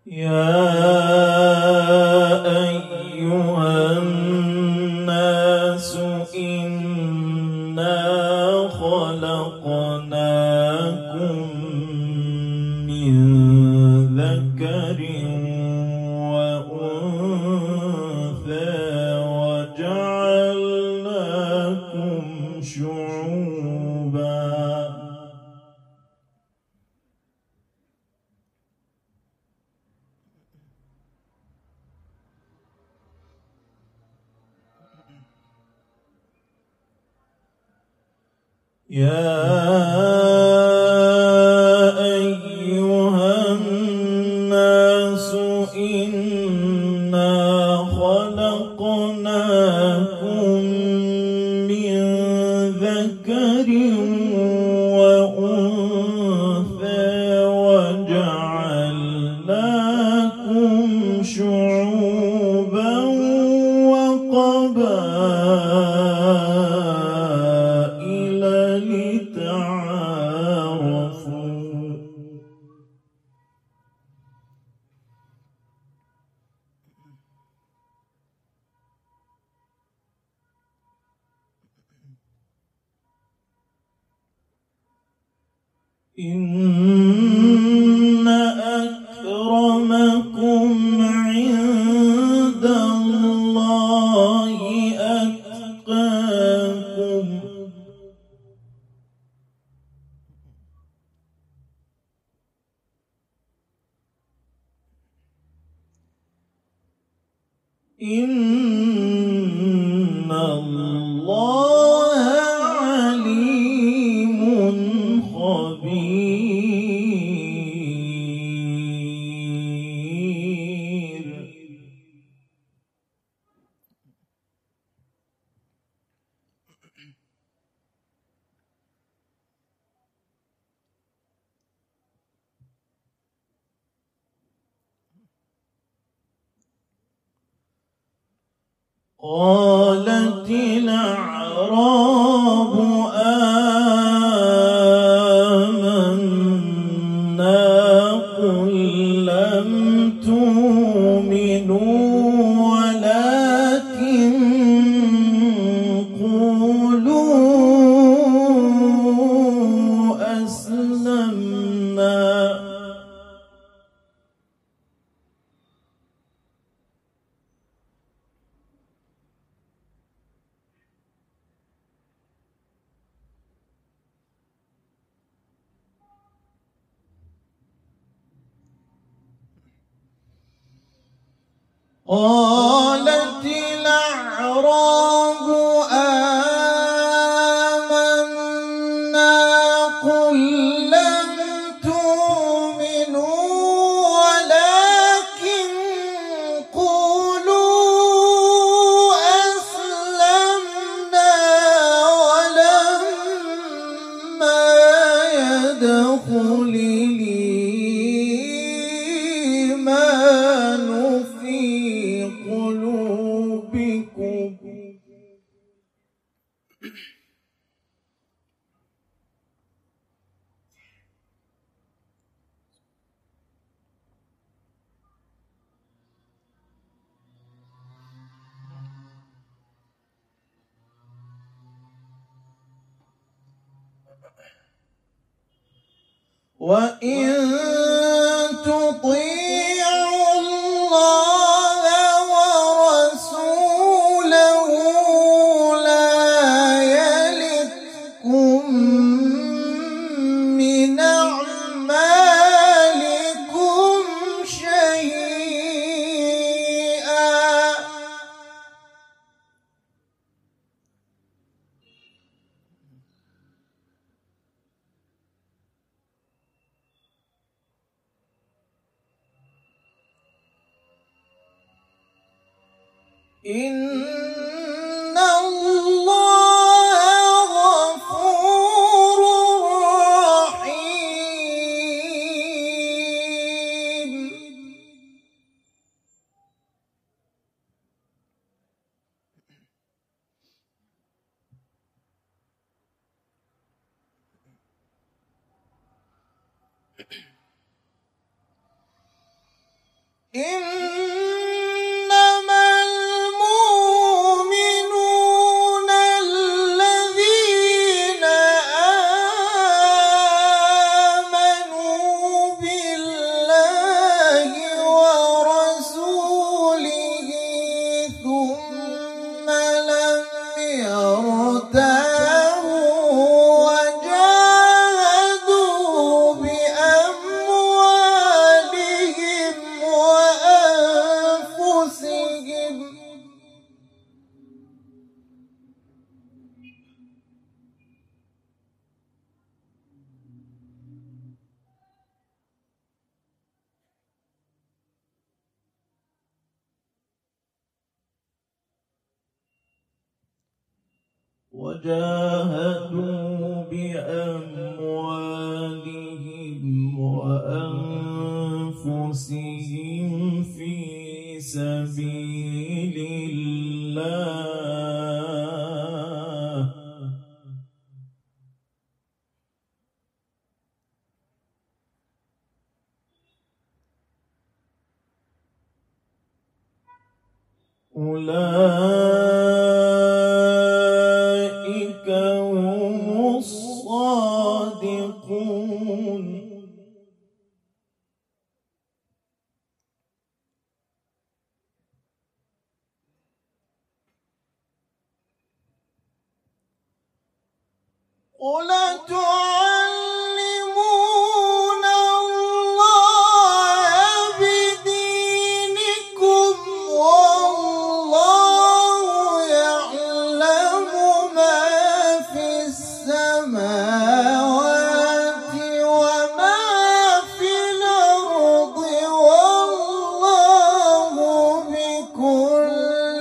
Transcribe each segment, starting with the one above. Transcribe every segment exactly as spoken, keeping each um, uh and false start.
يا أيها الناس إنا خلقناكم من ذكر وأنثى وجعلناكم شعوبا يا أيها الناس إنا خلقناكم من ذكر وأنثى وجعلناكم شعوبا وقبائل لتعارفوا إن أكرمكم عند الله أتقاكم إن الله عليم خبير. قالت الأعراب آمنا قل لم تؤمنوا ولكن قولوا أسلمنا قالت الأعراب آمنا قل لم تؤمنوا ولكن قولوا أسلمنا ولما يدخل الإيمان في قلوبكم وإن تطيعوا الله ورسوله لا يلتكم من أعمالكم شيئا إن الله غفور رحيم. إنما المؤمنون الذين آمنوا بالله ورسوله ثم لم يرتابوا وجاهدوا بأموالهم وأنفسهم وجاهدوا بأموالهم وأنفسهم في سبيل الله أولئك هم الصادقون قل تعلمون الله بدينكم والله يعلم ما في السماوات وما في الأرض والله بكل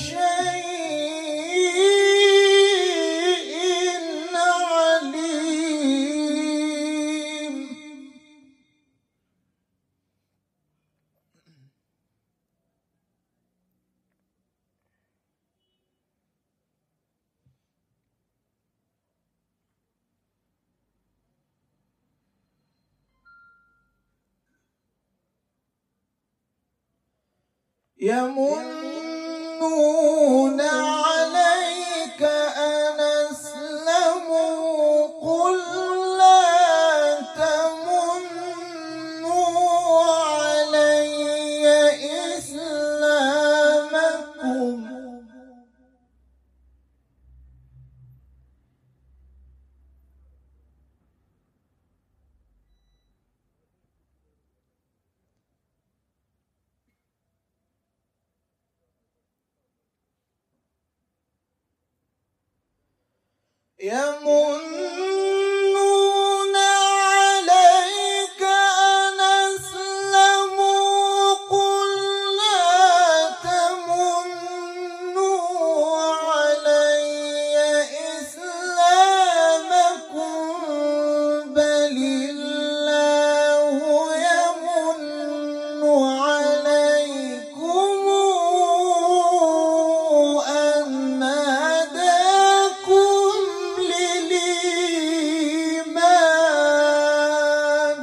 شيء عليم يمنون عليك أن أسلموا قل لا تمنوا علي إسلامكم يمنون عليك أن أسلموا قل لا تمنوا علي إسلامكم بل الله يمن عليكم أن هداكم للإيمان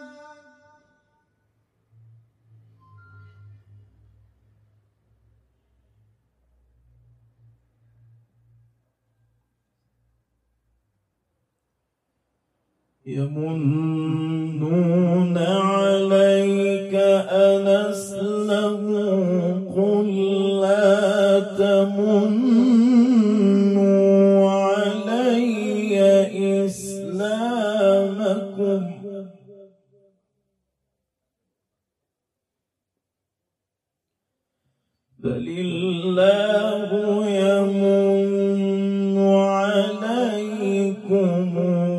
يمنون عليك أن أسلموا قل لا تمنوا علي إسلامكم بل الله يمن عليكم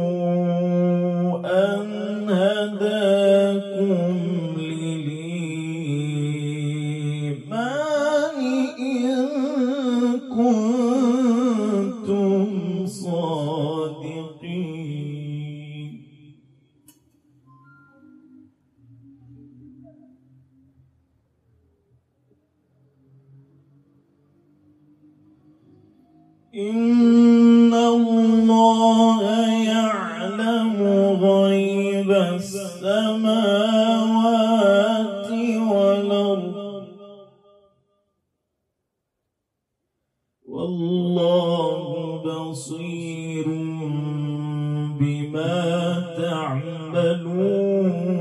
أن هداكم للإيمان إن كنتم صادقين إن الله يعلم غيب السماوات والأرض والله بصير بما تعملون